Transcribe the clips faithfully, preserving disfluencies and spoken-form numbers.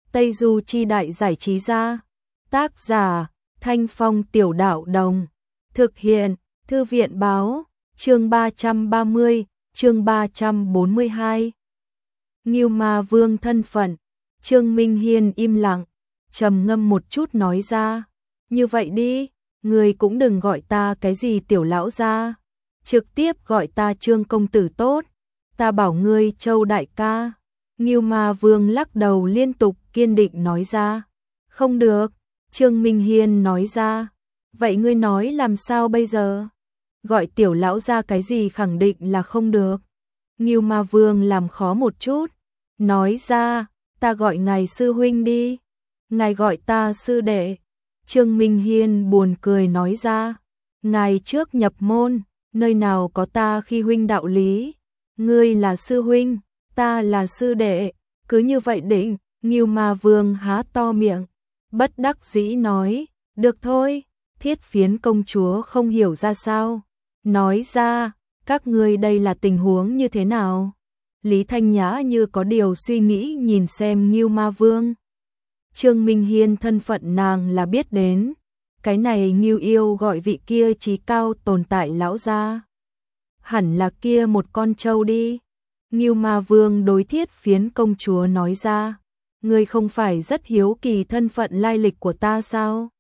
Tây Du Chi Đại Giải Trí Gia. Tác giả Thanh Phong Tiểu Đạo Đồng. Thực hiện Thư viện Báo. Chương ba trăm ba mươi, chương ba trăm bốn mươi hai. Ngưu Ma Vương thân phận. Trương Minh Hiên im lặng, trầm ngâm một chút nói ra, như vậy đi, người cũng đừng gọi ta cái gì tiểu lão gia, trực tiếp gọi ta Trương công tử tốt, ta bảo ngươi Châu đại ca. Ngưu Ma Vương lắc đầu liên tục kiên định nói ra, không được. Trương Minh Hiên nói ra, vậy ngươi nói làm sao bây giờ? Gọi tiểu lão gia cái gì khẳng định là không được. Ngưu Ma Vương làm khó một chút, nói ra, ta gọi ngài sư huynh đi. Ngài gọi ta sư đệ. Trương Minh Hiên buồn cười nói ra, ngài trước nhập môn, nơi nào có ta khi huynh đạo lý. Ngươi là sư huynh, ta là sư đệ, cứ như vậy định. Ngưu Ma Vương há to miệng, bất đắc dĩ nói, được thôi. Thiết Phiến công chúa không hiểu ra sao, nói ra, các ngươi đây là tình huống như thế nào? Lý Thanh Nhã như có điều suy nghĩ nhìn xem Ngưu Ma Vương. Trương Minh Hiên thân phận nàng là biết đến, cái này Ngưu yêu gọi vị kia trí cao tồn tại lão gia, hẳn là kia một con trâu đi. Ngưu Ma Vương đối Thiết Phiến công chúa nói ra, ngươi không phải rất hiếu kỳ thân phận lai lịch của ta sao?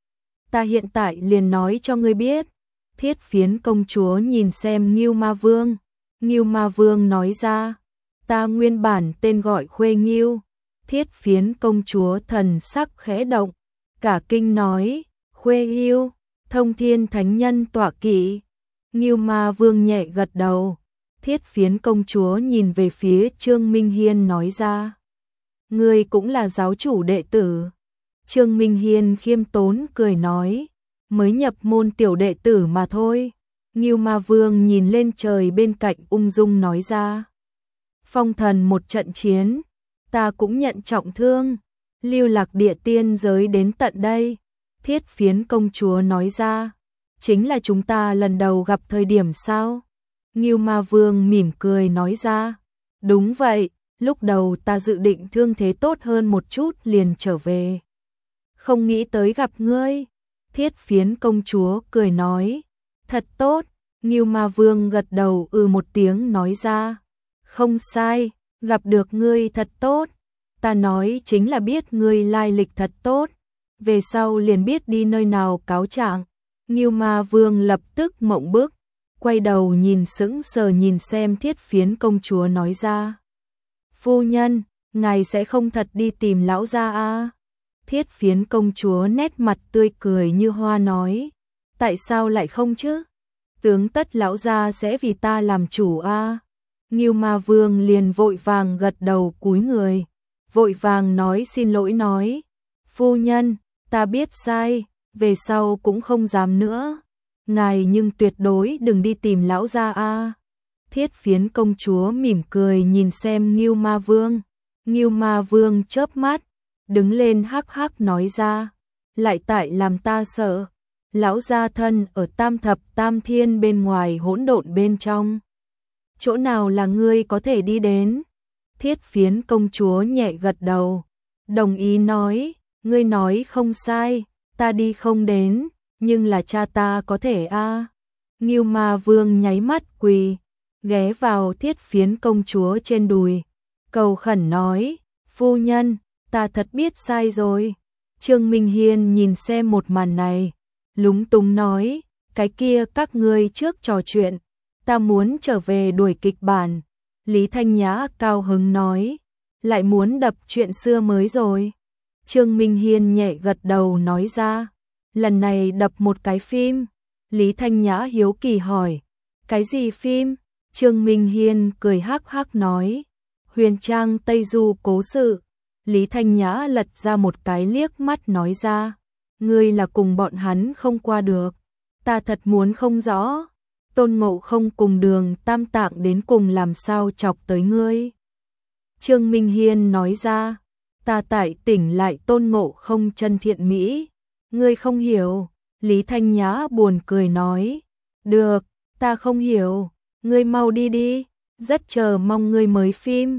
Ta hiện tại liền nói cho ngươi biết. Thiết Phiến công chúa nhìn xem Ngưu Ma Vương. Ngưu Ma Vương nói ra, ta nguyên bản tên gọi Khuê Ngưu. Thiết Phiến công chúa thần sắc khẽ động, cả kinh nói, Khuê Ngưu, thông thiên thánh nhân tọa kỵ. Ngưu Ma Vương nhẹ gật đầu. Thiết Phiến công chúa nhìn về phía Trương Minh Hiên nói ra, ngươi cũng là giáo chủ đệ tử. Trương Minh Hiên khiêm tốn cười nói, mới nhập môn tiểu đệ tử mà thôi. Ngưu Ma Vương nhìn lên trời bên cạnh ung dung nói ra, phong thần một trận chiến, ta cũng nhận trọng thương, lưu lạc địa tiên giới đến tận đây. Thiết Phiến công chúa nói ra, chính là chúng ta lần đầu gặp thời điểm sao? Ngưu Ma Vương mỉm cười nói ra, đúng vậy, lúc đầu ta dự định thương thế tốt hơn một chút liền trở về, không nghĩ tới gặp ngươi. Thiết Phiến công chúa cười nói, thật tốt. Ngưu Ma Vương gật đầu ừ một tiếng nói ra, không sai, gặp được ngươi thật tốt. Ta nói chính là biết ngươi lai lịch thật tốt, về sau liền biết đi nơi nào cáo trạng. Ngưu Ma Vương lập tức mộng bức, quay đầu nhìn sững sờ nhìn xem Thiết Phiến công chúa nói ra, phu nhân, ngài sẽ không thật đi tìm lão gia a? Thiết Phiến công chúa nét mặt tươi cười như hoa nói, tại sao lại không chứ? Tướng tất lão gia sẽ vì ta làm chủ a. Ngưu Ma Vương liền vội vàng gật đầu cúi người, vội vàng nói xin lỗi nói, phu nhân, ta biết sai, về sau cũng không dám nữa. Ngài nhưng tuyệt đối đừng đi tìm lão gia a. Thiết Phiến công chúa mỉm cười nhìn xem Ngưu Ma Vương. Ngưu Ma Vương chớp mắt, đứng lên hắc hắc nói ra, lại tại làm ta sợ. Lão gia thân ở tam thập tam thiên bên ngoài hỗn độn bên trong, chỗ nào là ngươi có thể đi đến? Thiết Phiến công chúa nhẹ gật đầu, đồng ý nói, ngươi nói không sai, ta đi không đến, nhưng là cha ta có thể a. À. Ngưu Ma Vương nháy mắt quỳ, ghé vào Thiết Phiến công chúa trên đùi, cầu khẩn nói, phu nhân, ta thật biết sai rồi. Trương Minh Hiên nhìn xem một màn này, lúng túng nói, cái kia các ngươi trước trò chuyện, ta muốn trở về đuổi kịch bản. Lý Thanh Nhã cao hứng nói, lại muốn đập chuyện xưa mới rồi. Trương Minh Hiên nhẹ gật đầu nói ra, lần này đập một cái phim. Lý Thanh Nhã hiếu kỳ hỏi, cái gì phim? Trương Minh Hiên cười hắc hắc nói, Huyền Trang Tây Du cố sự. Lý Thanh Nhã lật ra một cái liếc mắt nói ra, ngươi là cùng bọn hắn không qua được, ta thật muốn không rõ, Tôn Ngộ Không cùng Đường Tam Tạng đến cùng làm sao chọc tới ngươi. Trương Minh Hiên nói ra, ta tại tỉnh lại Tôn Ngộ Không chân thiện mỹ, ngươi không hiểu. Lý Thanh Nhã buồn cười nói, được, ta không hiểu, ngươi mau đi đi, rất chờ mong ngươi mới phim.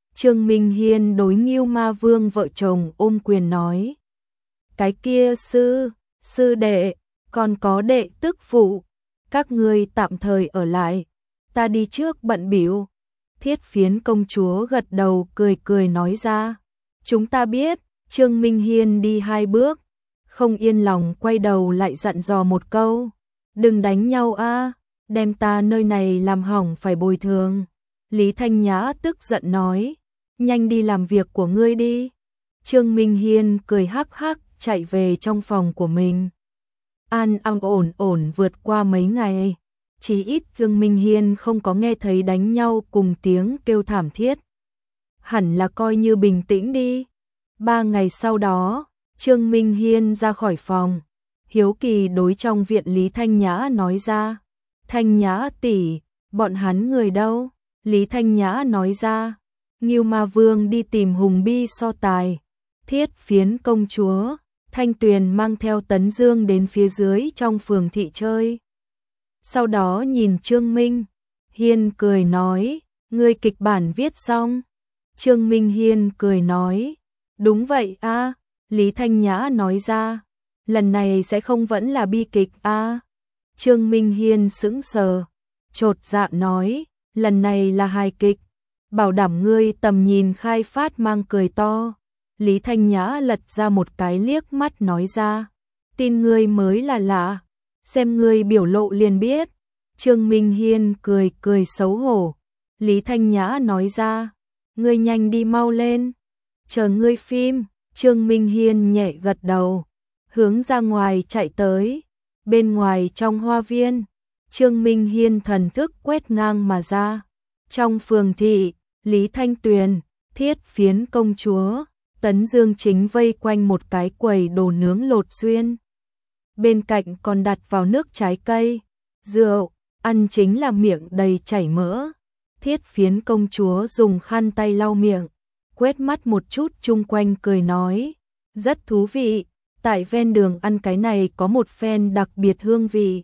Trương Minh Hiên đối Ngưu Ma Vương vợ chồng ôm quyền nói. Cái kia sư, sư đệ, còn có đệ tức phụ, các ngươi tạm thời ở lại, ta đi trước bận bịu. Thiết Phiến công chúa gật đầu cười cười nói ra. Chúng ta biết. Trương Minh Hiên đi hai bước, không yên lòng quay đầu lại dặn dò một câu. Đừng đánh nhau a, đem ta nơi này làm hỏng phải bồi thường. Lý Thanh Nhã tức giận nói. Nhanh đi làm việc của ngươi đi. Trương Minh Hiên cười hắc hắc chạy về trong phòng của mình. An an ổn ổn vượt qua mấy ngày. Chỉ ít Trương Minh Hiên không có nghe thấy đánh nhau cùng tiếng kêu thảm thiết. Hẳn là coi như bình tĩnh đi. Ba ngày sau đó, Trương Minh Hiên ra khỏi phòng. Hiếu kỳ đối trong viện Lý Thanh Nhã nói ra. Thanh Nhã tỷ, bọn hắn người đâu? Lý Thanh Nhã nói ra. Ngưu Ma Vương đi tìm Hùng Bi so tài. Thiết Phiến công chúa, Thanh Tuyền mang theo Tấn Dương đến phía dưới trong phường thị chơi. Sau đó nhìn Trương Minh Hiên cười nói, ngươi kịch bản viết xong. Trương Minh Hiên cười nói, đúng vậy a. Lý Thanh Nhã nói ra, lần này sẽ không vẫn là bi kịch a. Trương Minh Hiên sững sờ, chột dạ nói, lần này là hài kịch, bảo đảm ngươi tầm nhìn khai phát mang cười to. Lý Thanh Nhã lật ra một cái liếc mắt nói ra, tin ngươi mới là lạ, xem ngươi biểu lộ liền biết. Trương Minh Hiên cười cười xấu hổ. Lý Thanh Nhã nói ra, ngươi nhanh đi mau lên, chờ ngươi phim. Trương Minh Hiên nhẹ gật đầu, hướng ra ngoài chạy tới. Bên ngoài trong hoa viên, Trương Minh Hiên thần thức quét ngang mà ra. Trong phường thị, Lý Thanh Tuyền, Thiết Phiến công chúa, Tấn Dương chính vây quanh một cái quầy đồ nướng lột xuyên. Bên cạnh còn đặt vào nước trái cây, rượu, ăn chính là miệng đầy chảy mỡ. Thiết Phiến công chúa dùng khăn tay lau miệng, quét mắt một chút chung quanh cười nói, rất thú vị, tại ven đường ăn cái này có một phen đặc biệt hương vị.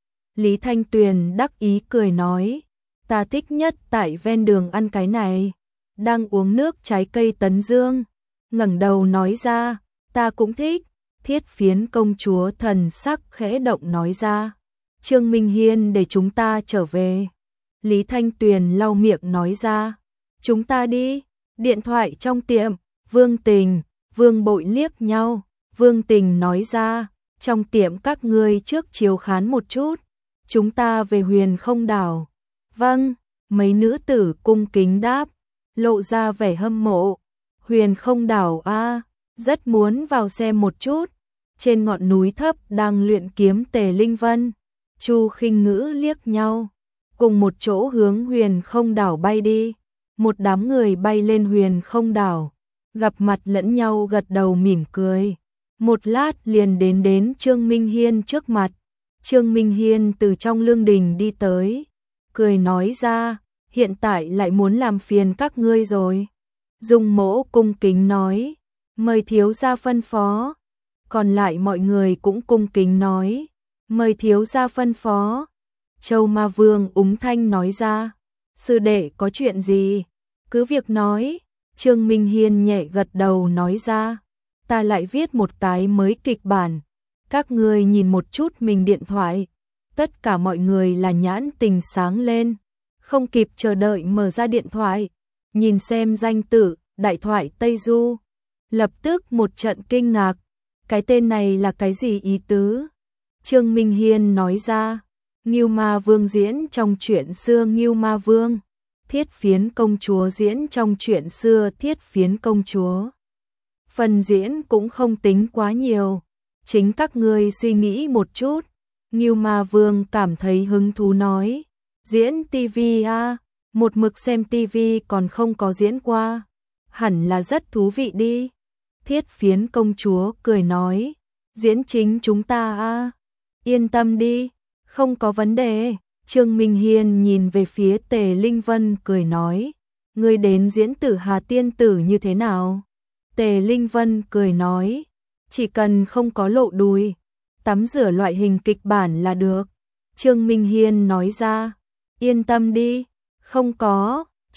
Lý Thanh Tuyền đắc ý cười nói, ta thích nhất tại ven đường ăn cái này. Đang uống nước trái cây Tấn Dương ngẩng đầu nói ra, ta cũng thích. Thiết Phiến công chúa thần sắc khẽ động nói ra, Trương Minh Hiên để chúng ta trở về. Lý Thanh Tuyền lau miệng nói ra, chúng ta đi. Điện thoại trong tiệm, Vương Tình, Vương Bội liếc nhau. Vương Tình nói ra, trong tiệm các ngươi trước chiếu khán một chút, chúng ta về Huyền Không Đảo. Vâng, mấy nữ tử cung kính đáp, lộ ra vẻ hâm mộ. Huyền Không Đảo a, rất muốn vào xem một chút. Trên ngọn núi thấp đang luyện kiếm Tề Linh Vân, Chu Khinh Ngữ liếc nhau, cùng một chỗ hướng Huyền Không Đảo bay đi. Một đám người bay lên Huyền Không Đảo, gặp mặt lẫn nhau gật đầu mỉm cười. Một lát liền đến đến Trương Minh Hiên trước mặt. Trương Minh Hiên từ trong lương đình đi tới, cười nói ra, hiện tại lại muốn làm phiền các ngươi rồi. Dung Mỗ cung kính nói, mời thiếu gia phân phó. Còn lại mọi người cũng cung kính nói, mời thiếu gia phân phó. Châu Ma Vương úng thanh nói ra, sư đệ có chuyện gì, cứ việc nói. Trương Minh Hiên nhẹ gật đầu nói ra, ta lại viết một cái mới kịch bản, các ngươi nhìn một chút mình điện thoại. Tất cả mọi người là nhãn tình sáng lên, không kịp chờ đợi mở ra điện thoại, nhìn xem danh tự, Đại thoại Tây Du. Lập tức một trận kinh ngạc, cái tên này là cái gì ý tứ? Trương Minh Hiên nói ra, Ngưu Ma Vương diễn trong chuyện xưa Ngưu Ma Vương, Thiết Phiến công chúa diễn trong chuyện xưa Thiết Phiến công chúa. Phần diễn cũng không tính quá nhiều, chính các ngươi suy nghĩ một chút. Ngưu Ma Vương cảm thấy hứng thú nói, diễn tivi à, một mực xem tivi còn không có diễn qua, hẳn là rất thú vị đi. Thiết Phiến công chúa cười nói, diễn chính chúng ta à, yên tâm đi, không có vấn đề. Trương Minh Hiên nhìn về phía Tề Linh Vân cười nói, ngươi đến diễn Tử Hà tiên tử như thế nào? Tề Linh Vân cười nói, chỉ cần không có lộ đùi, tắm rửa loại hình kịch bản là được. Trương Minh Hiên nói ra, yên tâm đi, không có.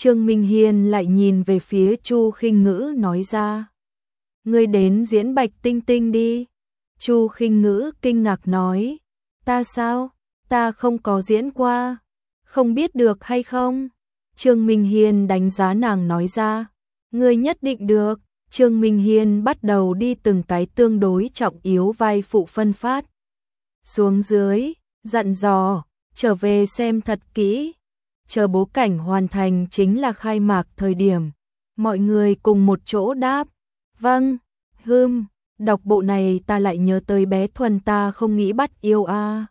Trương Minh Hiên lại nhìn về phía Chu Khinh Ngữ nói ra. Ngươi đến diễn Bạch Tinh Tinh đi. Chu Khinh Ngữ kinh ngạc nói. Ta sao? Ta không có diễn qua. Không biết được hay không? Trương Minh Hiên đánh giá nàng nói ra. Ngươi nhất định được. Trương Minh Hiên bắt đầu đi từng cái tương đối trọng yếu vai phụ phân phát. Xuống dưới, dặn dò, trở về xem thật kỹ. Chờ bố cảnh hoàn thành chính là khai mạc thời điểm. Mọi người cùng một chỗ đáp. Vâng, hưm, đọc bộ này ta lại nhớ tới bé Thuần ta không nghĩ bắt yêu a.